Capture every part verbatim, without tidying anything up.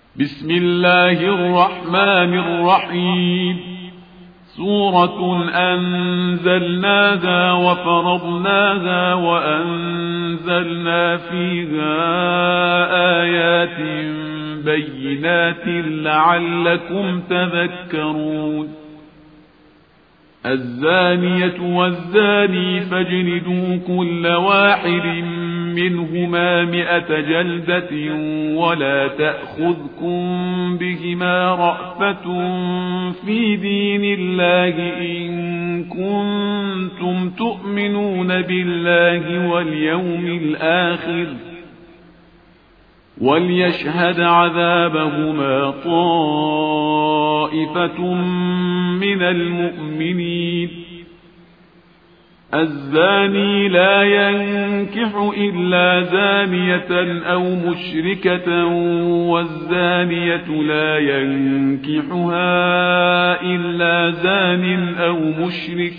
بسم الله الرحمن الرحيم. سورة أنزلناها وفرضناها وأنزلنا فيها آيات بينات لعلكم تذكرون. الزانية والزاني فاجلدوا كل واحد منهما مئة جلدة ولا تأخذكم بهما رأفة في دين الله إن كنتم تؤمنون بالله واليوم الآخر وليشهد عذابهما طائفة من المؤمنين. الزاني لا ينكح إلا زانية أو مشركة والزانية لا ينكحها إلا زان أو مشرك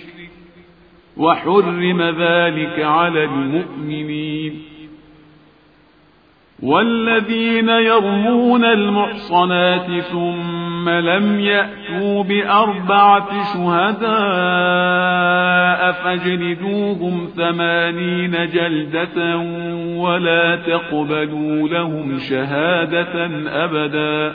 وحرم ذلك على المؤمنين. والذين يرمون المحصنات ثم لم يأتوا بأربعة شهداء فاجلدوهم ثمانين جلدة ولا تقبلوا لهم شهادة أبدا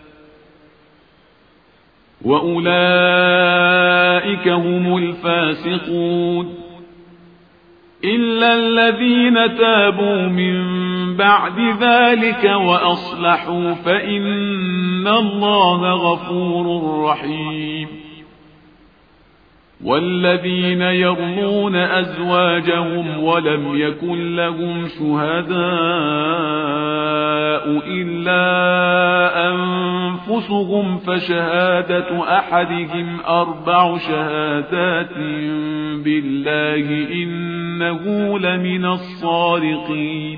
وأولئك هم الفاسقون. إلا الذين تابوا من بعد ذلك وأصلحوا فإن الله غفور رحيم. والذين يرمون أزواجهم ولم يكن لهم شهداء إلا أنفسهم فشهادة أحدهم أربع شهادات بالله إنه لمن الصادقين.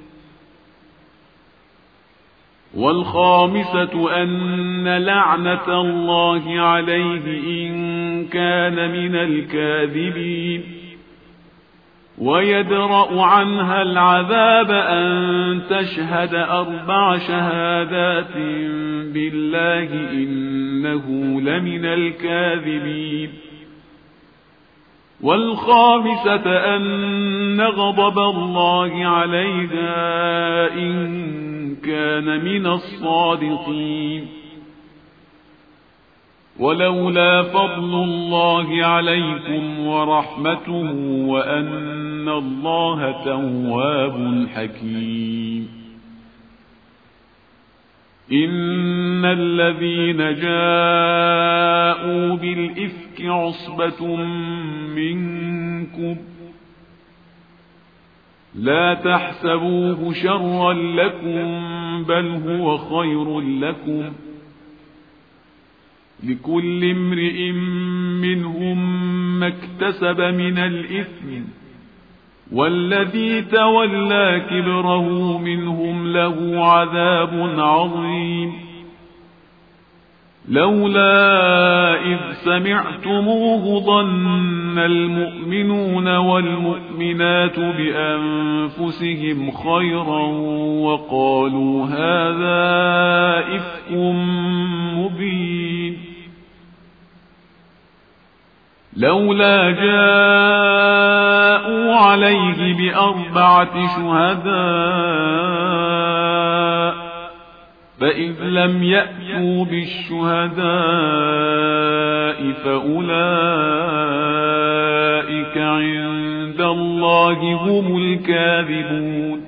والخامسة أن لعنة الله عليه إن كان من الكاذبين. ويدرأ عنها العذاب أن تشهد أربع شهادات بالله إنه لمن الكاذبين. والخامسة أن غضب الله عليها إن كان من الصادقين. ولولا فضل الله عليكم ورحمته وأن الله تواب حكيم. إن الذين جاءوا بالإفك عصبة منكم لا تحسبوه شرا لكم بل هو خير لكم. لكل امرئ منهم ما اكتسب من الإثم والذي تولى كبره منهم له عذاب عظيم. لولا إذ سمعتموه ظن المؤمنون والمؤمنات بأنفسهم خيرا وقالوا هذا إفك مبين. لولا جاءوا عليه بأربعة شهداء فإذ لم يأتوا بالشهداء فأولئك عند الله هم الكاذبون.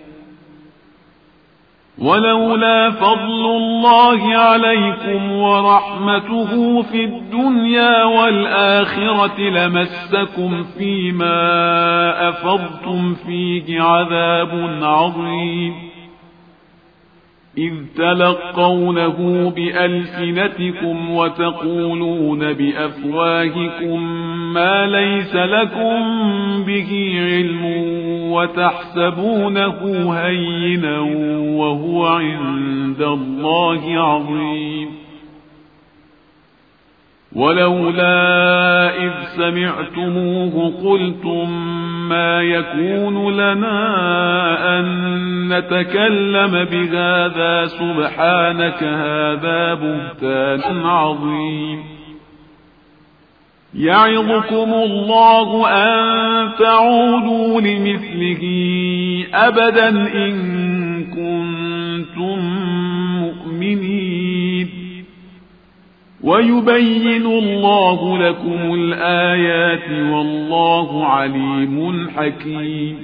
ولولا فضل الله عليكم ورحمته في الدنيا والآخرة لمسكم فيما أفضتم فيه عذاب عظيم. إذ تلقونه بألسنتكم وتقولون بأفواهكم ما ليس لكم به علم وتحسبونه هينا وهو عند الله عظيم. ولولا إذ سمعتموه قلتم ما يكون لنا أن نتكلم بهذا سبحانك هذا بهتان عظيم. يعظكم الله أن تعودوا لمثله أبدا إن كنتم مؤمنين. ويبين الله لكم الآيات والله عليم حكيم.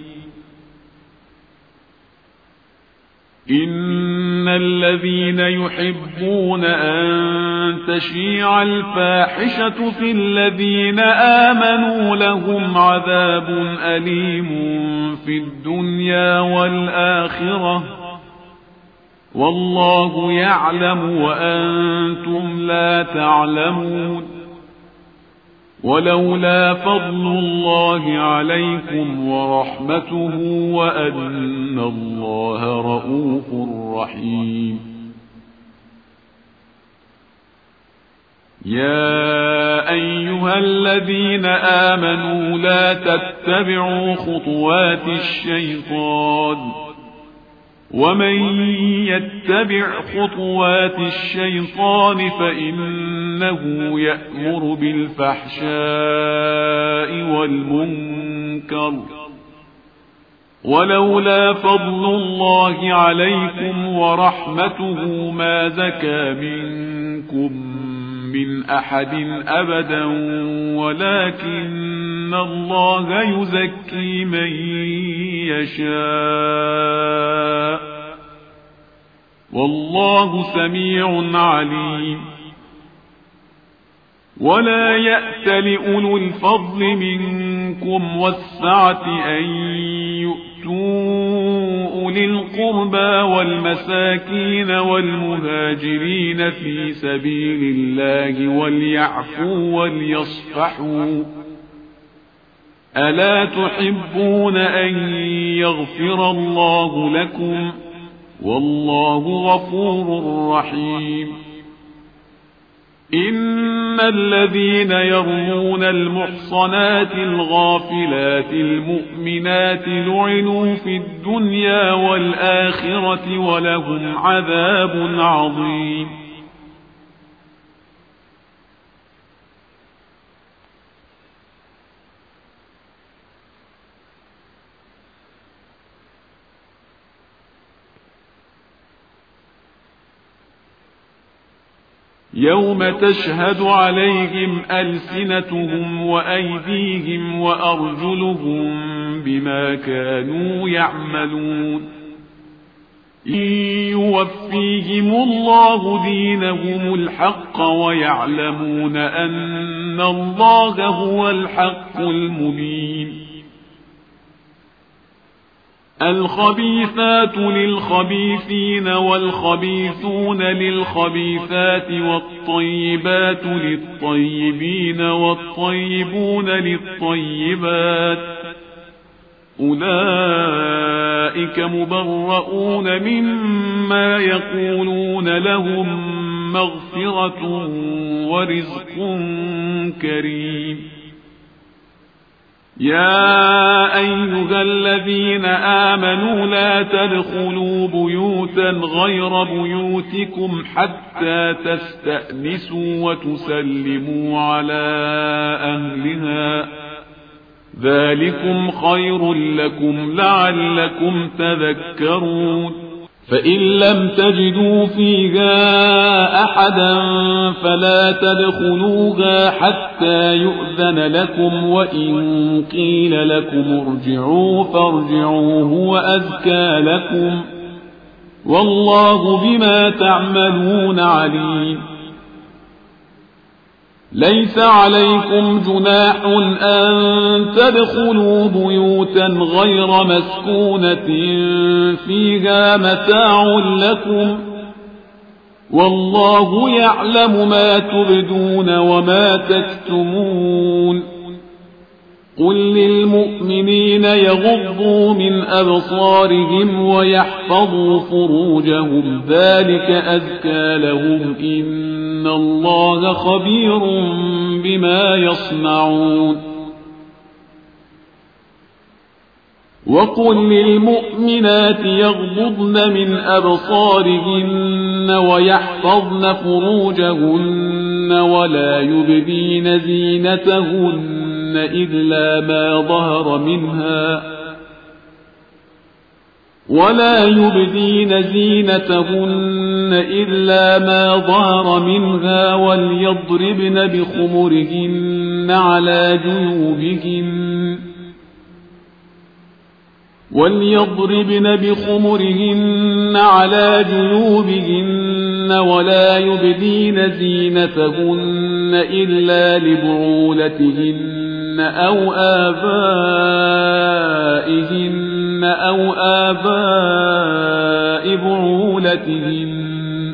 إن الذين يحبون أن تشيع الفاحشة في الذين آمنوا لهم عذاب أليم في الدنيا والآخرة والله يعلم وأنتم لا تعلمون. ولولا فضل الله عليكم ورحمته وأن الله رؤوف رحيم. يا أيها الذين آمنوا لا تتبعوا خطوات الشيطان ومن يتبع خطوات الشيطان فإنه يأمر بالفحشاء والمنكر ولولا فضل الله عليكم ورحمته ما زكى منكم من أحد أبدا ولكن الله يزكي من يشاء والله سميع عليم. ولا يأت لأولو الفضل منكم والسعة أن يؤتوا أولي القربى والمساكين والمهاجرين في سبيل الله وليعفوا وليصفحوا ألا تحبون أن يغفر الله لكم والله غفور رحيم. إن الذين يرمون المحصنات الغافلات المؤمنات لعنوا في الدنيا والآخرة ولهم عذاب عظيم. يوم تشهد عليهم ألسنتهم وأيديهم وأرجلهم بما كانوا يعملون. إن يوفيهم الله دينهم الحق ويعلمون أن الله هو الحق المبين. الخبيثات للخبيثين والخبيثون للخبيثات والطيبات للطيبين والطيبون للطيبات أولئك مبرؤون مما يقولون لهم مغفرة ورزق كريم. يا أيها الذين آمنوا لا تدخلوا بيوتا غير بيوتكم حتى تستأنسوا وتسلموا على أهلها ذلكم خير لكم لعلكم تذكرون. فإن لم تجدوا فيها أحدا فلا تدخلوها حتى يؤذن لكم وإن قيل لكم ارجعوا فارجعوا هو أزكى لكم والله بما تعملون عليم. ليس عليكم جناح أن تدخلوا بيوتا غير مسكونة فيها متاع لكم والله يعلم ما تبدون وما تكتمون. قل للمؤمنين يغضوا من أبصارهم ويحفظوا فروجهم ذلك أزكى لهم إن الله خبير بما يصنعون. وقل للمؤمنات يغضضن من أبصارهن ويحفظن فروجهن ولا يبدين زينتهن إلا ما ظهر منها ولا يبدين زينتهن إلا ما ظهر منها وليضربن بخمرهن على جيوبهن وليضربن بخمرهن على جيوبهن ولا يبدين زينتهن إلا لبعولتهن أو آبائهن أو آباء بعولتهن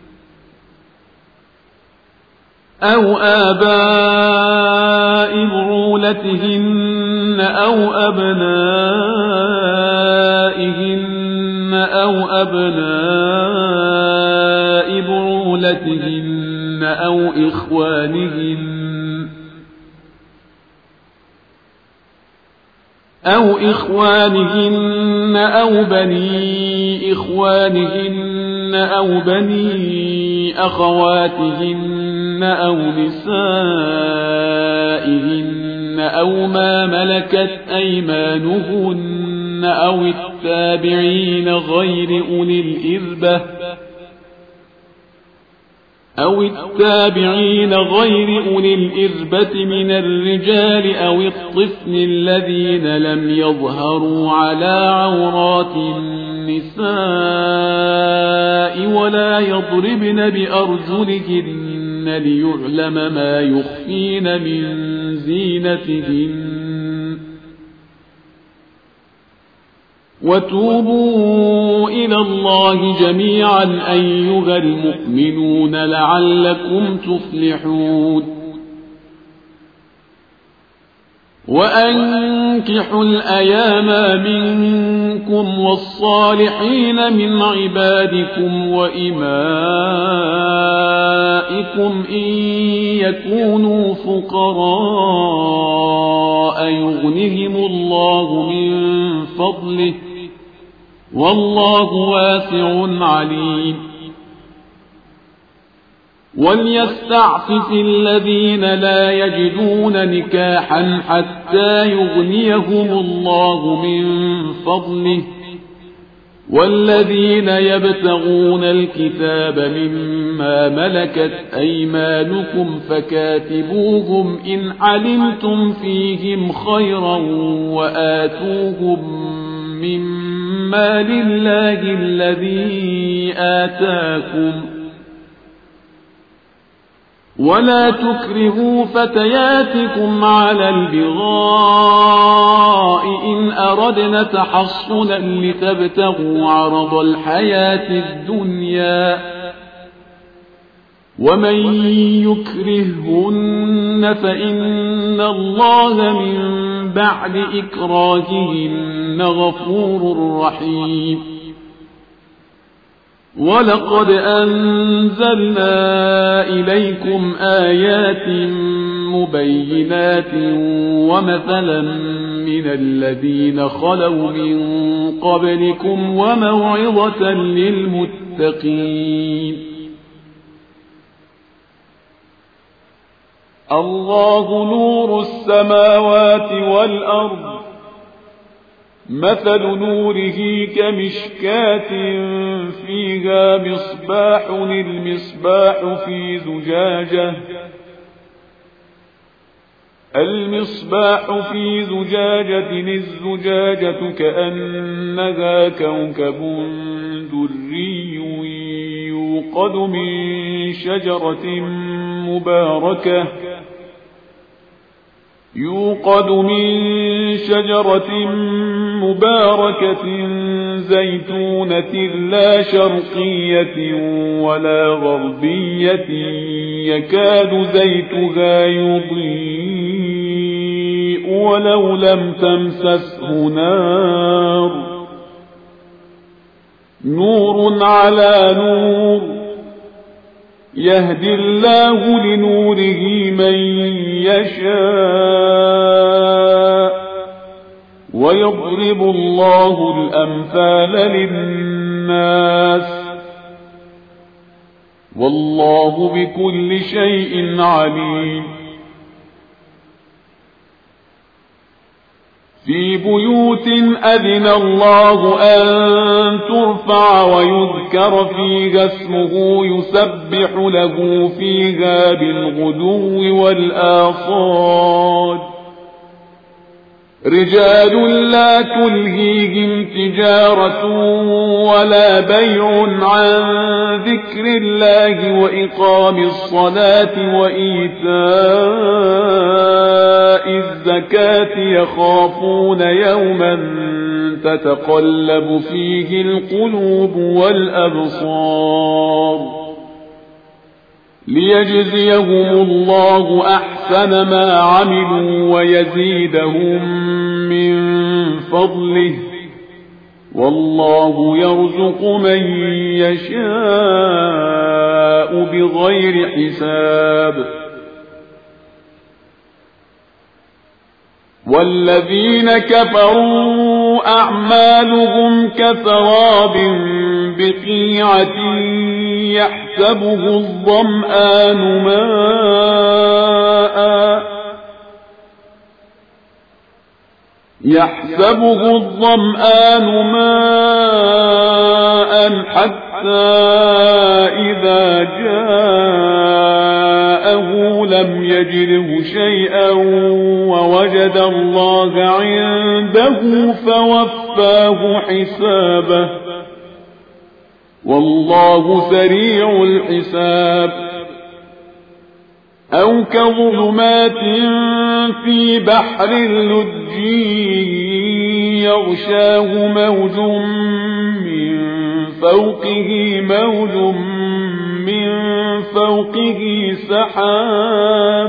أو آباء بعولتهن أو أبنائهن أو أبناء بعولتهن أو إخوانهن أو إخوانهن أو بني إخوانهن أو بني أخواتهن أو نسائهن أو ما ملكت أيمانهن أو التابعين غير أولي الإربة أو التابعين غير أولي الإربة من الرجال أو الطفل الذين لم يظهروا على عورات النساء ولا يضربن بأرجلهن ليعلم ما يخفين من زينتهن وتوبوا إلى الله جميعا أيها المؤمنون لعلكم تفلحون وأنكحوا الأيام منكم والصالحين من عبادكم وإمائكم إن يكونوا فقراء يغنهم الله من فضله والله واسع عليم وليستعفف الذين لا يجدون نكاحا حتى يغنيهم الله من فضله والذين يبتغون الكتاب مما ملكت أيمانكم فكاتبوهم إن علمتم فيهم خيرا وآتوهم مما لله الذي آتاكم ولا تكرهوا فتياتكم على البغاء إن أردنا تحصنا لتبتغوا عرض الحياة الدنيا ومن يكرههن فإن الله من بعد إكراههن غفور رحيم ولقد أنزلنا إليكم آيات مبينات ومثلا من الذين خلوا من قبلكم وموعظة للمتقين الله نور السماوات والأرض مثل نوره كمشكاة فيها مصباح المصباح في زجاجة المصباح في زجاجة الزجاجة كأنها كوكب دري يوقد من شجرة مباركة يوقد من شجرة مباركة زيتونة لا شرقية ولا غربية يكاد زيتها يضيء ولو لم تمسسه نار نور على نور يهدي الله لنوره من يشاء ويضرب الله الأمثال للناس والله بكل شيء عليم. في بيوت أذن الله أن ترفع ويذكر فيها اسمه يسبح له فيها بالغدو والآصال رجال لا تلهيهم تجارة ولا بيع عن ذكر الله وإقام الصلاة وإيتاء الزكاة يخافون يوما تتقلب فيه القلوب والأبصار ليجزيهم الله أحسن ما عملوا ويزيدهم من فضله والله يرزق من يشاء بغير حساب. والذين كفروا أعمالهم كسراب بقيعة يحسبه الظمآن ماء يحسبه الظمآن ماء حتى إذا جاءه لم يجده شيئا ووجد الله عنده فوفاه حسابه والله سريع الحساب. أو كظلمات في بحر لجي يغشاه موج من فوقه موج من فوقه سحاب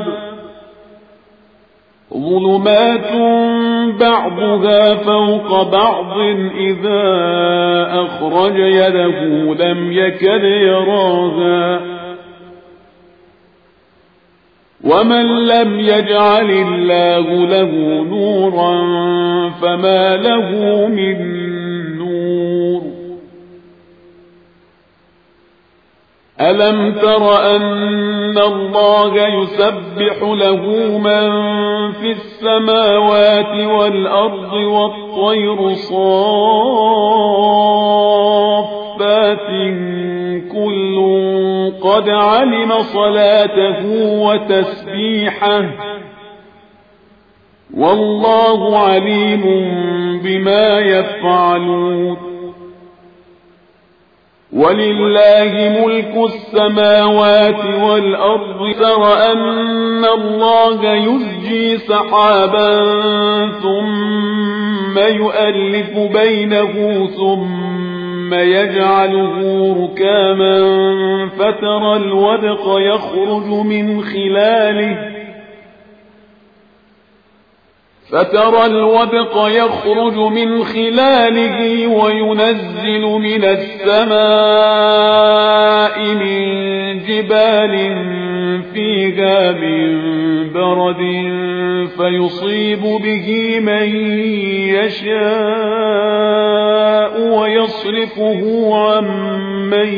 ظلمات بعضها فوق بعض إذا أخرج يده لم يكد يراها ومن لم يجعل الله له نورا فما له من نور. ألم تر أن الله يسبح له من في السماوات والأرض والطير صافات كل قد علم صلاته وتسبيحه والله عليم بما يفعلون. ولله ملك السماوات والأرض تر أن الله يزجي سحابا ثم يؤلف بينه ثم يجعله ركاما فترى الودق يخرج من خلاله فترى الودق يخرج من خلاله وينزل من السماء من جبال فيها من برد فيصيب به من يشاء ويصرفه عن من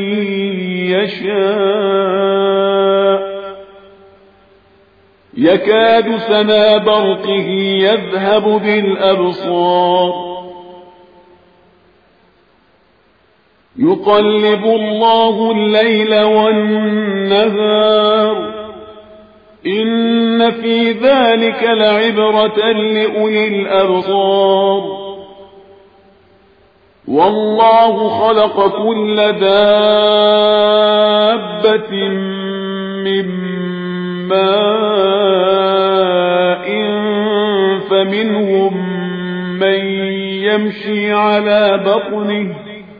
يشاء يكاد سنا برقه يذهب بالأبصار يقلب الله الليل والنهار إن في ذلك لعبرة لأولي الأبصار والله خلق كل دابة من ماء فمنهم من يمشي على بطنه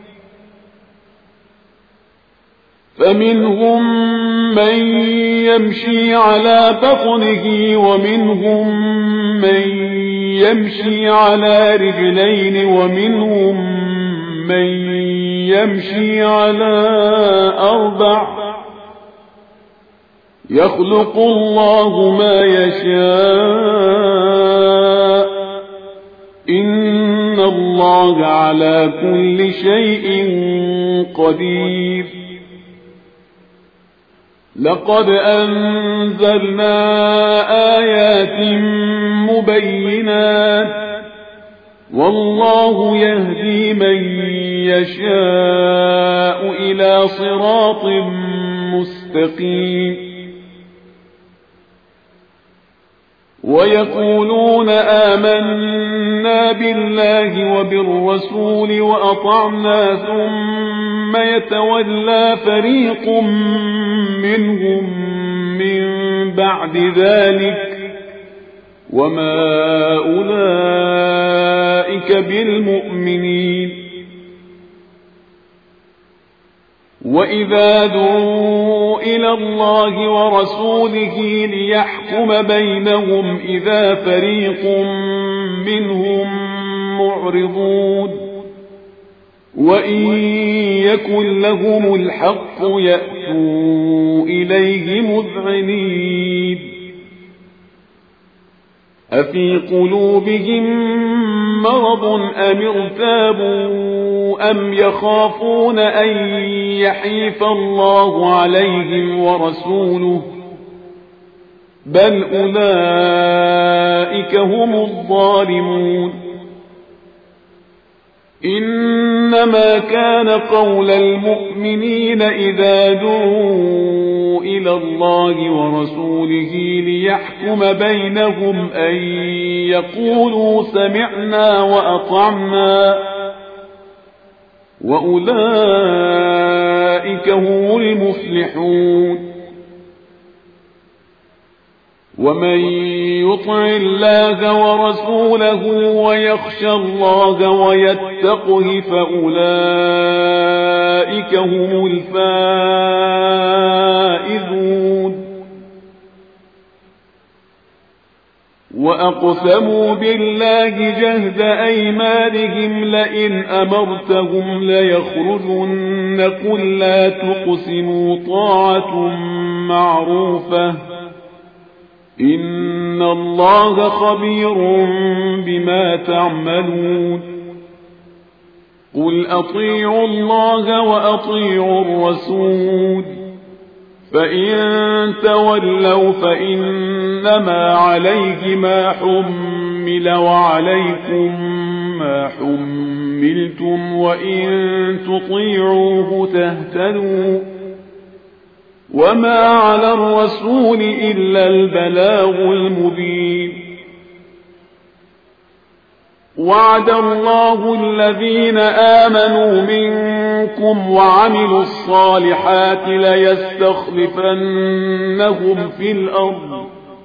فمنهم من يمشي على بطنه ومنهم من يمشي على رجلين ومنهم من يمشي على أربع يخلق الله ما يشاء إن الله على كل شيء قدير. لقد أنزلنا آيات مبينات والله يهدي من يشاء إلى صراط مستقيم. ويقولون آمنا بالله وبالرسول وأطعنا ثم يتولى فريق منهم من بعد ذلك وما أولئك بالمؤمنين. وإذا دعوا إلى الله ورسوله ليحكم بينهم إذا فريق منهم معرضون وإن يكن لهم الحق يأتوا إليه مذعنين. أفي قلوبهم مرض أم ارتابوا أم يخافون أن يحيف الله عليهم ورسوله بل أولئك هم الظالمون. إنما كان قول المؤمنين إذا دعوا إلى الله ورسوله ليحكم بينهم أن يقولوا سمعنا وأطعنا وأولئك هم المفلحون. ومن يطع الله ورسوله ويخشى الله ويتقه فأولئك هم الفائزون. وأقسموا بالله جهد أيمانهم لئن أمرتهم ليخرجن قل لا تقسموا طاعة معروفة إن الله خبير بما تعملون. قل أطيعوا الله وأطيعوا الرسول فإن تولوا فإنما عليه ما حمل وعليكم ما حملتم وإن تطيعوه تهتدوا وما على الرسول إلا البلاغ المبين. وعد الله الذين آمنوا منكم وعملوا الصالحات ليستخلفنهم في الأرض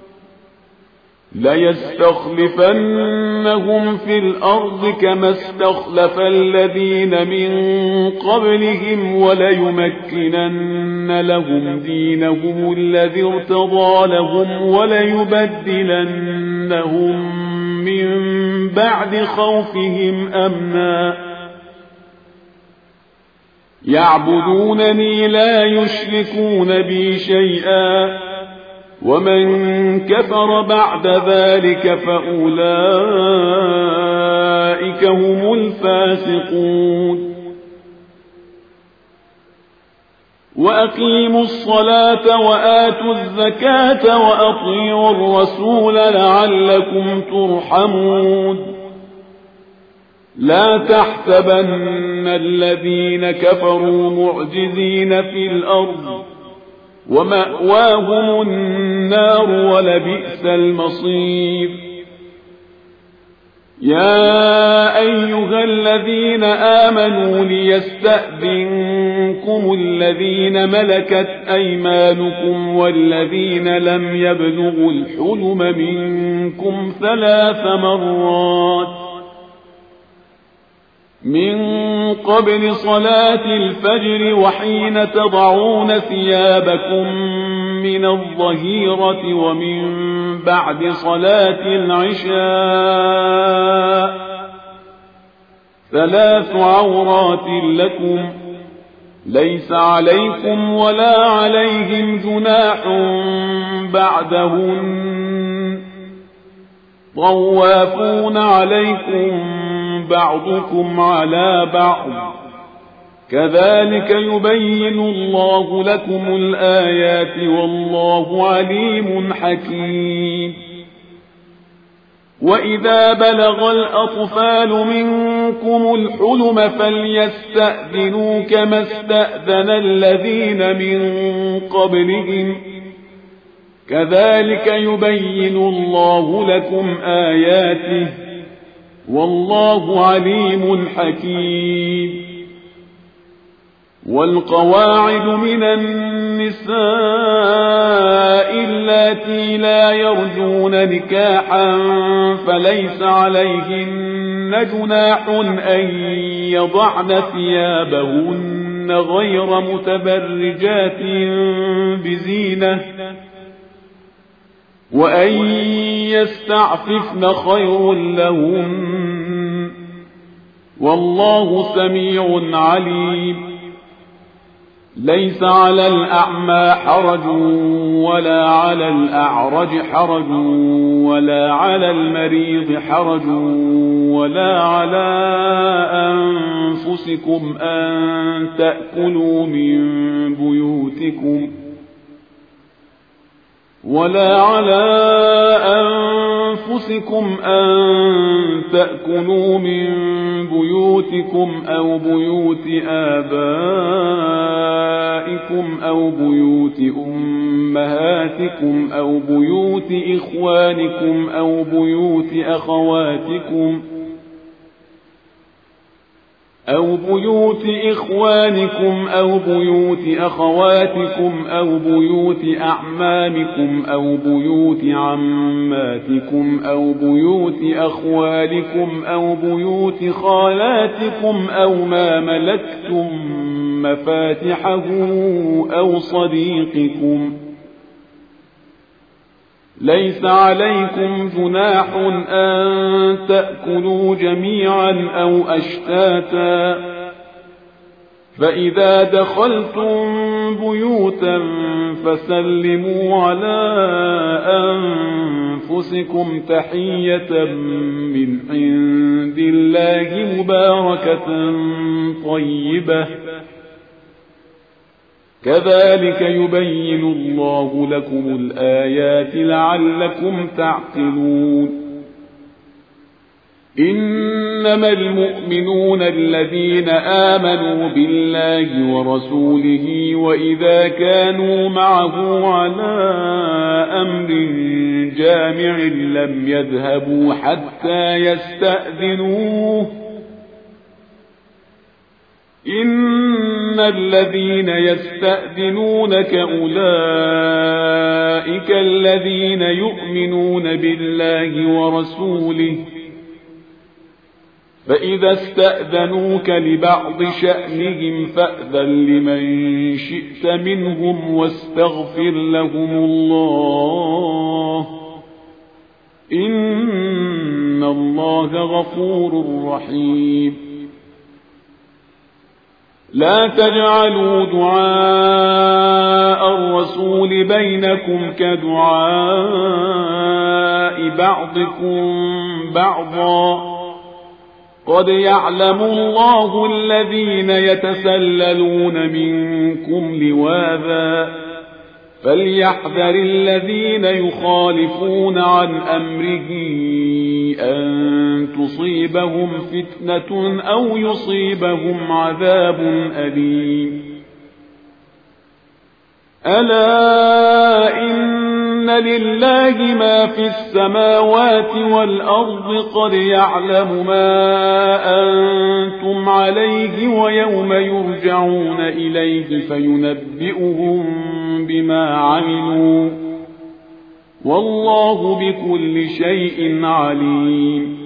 ليستخلفنهم في الأرض كما استخلف الذين من قبلهم وليمكنن لهم دينهم الذي ارتضى لهم وليبدلنهم من بعد خوفهم أمنا يعبدونني لا يشركون بي شيئا ومن كفر بعد ذلك فأولئك هم الفاسقون. وأقيموا الصلاة وآتوا الزكاة وأطيعوا الرسول لعلكم ترحمون. لا تحسبن الذين كفروا معجزين في الأرض ومأواهم النار ولبئس المصير. يا أيها الذين آمنوا ليستأذنكم الذين ملكت أيمانكم والذين لم يبلغوا الحلم منكم ثلاث مرات من قبل صلاة الفجر وحين تضعون ثيابكم من الظهيرة ومن بعد صلاة العشاء ثلاث عورات لكم ليس عليكم ولا عليهم جناح بعدهن طوافون عليكم بعضكم على بعض كذلك يبين الله لكم الآيات والله عليم حكيم. وإذا بلغ الأطفال منكم الحلم فليستأذنوا كما استأذن الذين من قبلهم كذلك يبين الله لكم آياته والله عليم حكيم. والقواعد من النساء اللاتي لا يرجون نكاحا فليس عليهن جناح أن يضعن ثيابهن غير متبرجات بزينة وأن يستعففن خير لهن والله سميع عليم. ليس على الأعمى حرج ولا على الأعرج حرج ولا على المريض حرج ولا على أنفسكم أن تأكلوا من بيوتكم ولا على أنفسكم أن تأكلوا من بيوتكم أو بيوت آبائكم أو بيوت أمهاتكم أو بيوت إخوانكم أو بيوت أخواتكم أو بيوت إخوانكم أو بيوت أخواتكم أو بيوت أعمامكم أو بيوت عماتكم أو بيوت أخوالكم أو بيوت خالاتكم أو ما ملكتم مفاتحه أو صديقكم. ليس عليكم جناح أن تأكلوا جميعا أو أشتاتا فإذا دخلتم بيوتا فسلموا على أنفسكم تحية من عند الله مباركة طيبة كذلك يبين الله لكم الآيات لعلكم تعقلون. إنما المؤمنون الذين آمنوا بالله ورسوله وإذا كانوا معه على أمر جامع لم يذهبوا حتى يستأذنوه إن الذين يستأذنونك أولئك الذين يؤمنون بالله ورسوله فإذا استأذنوك لبعض شأنهم فأذن لمن شئت منهم واستغفر لهم الله إن الله غفور رحيم. لا تجعلوا دعاء الرسول بينكم كدعاء بعضكم بعضا قد يعلم الله الذين يتسللون منكم لواذا فليحذر الذين يخالفون عن أمره أن تصيبهم فتنة أو يصيبهم عذاب أليم. ألا إن لله ما في السماوات والأرض قد يعلم ما أنتم عليه ويوم يرجعون إليه فينبئهم بما عملوا والله بكل شيء عليم.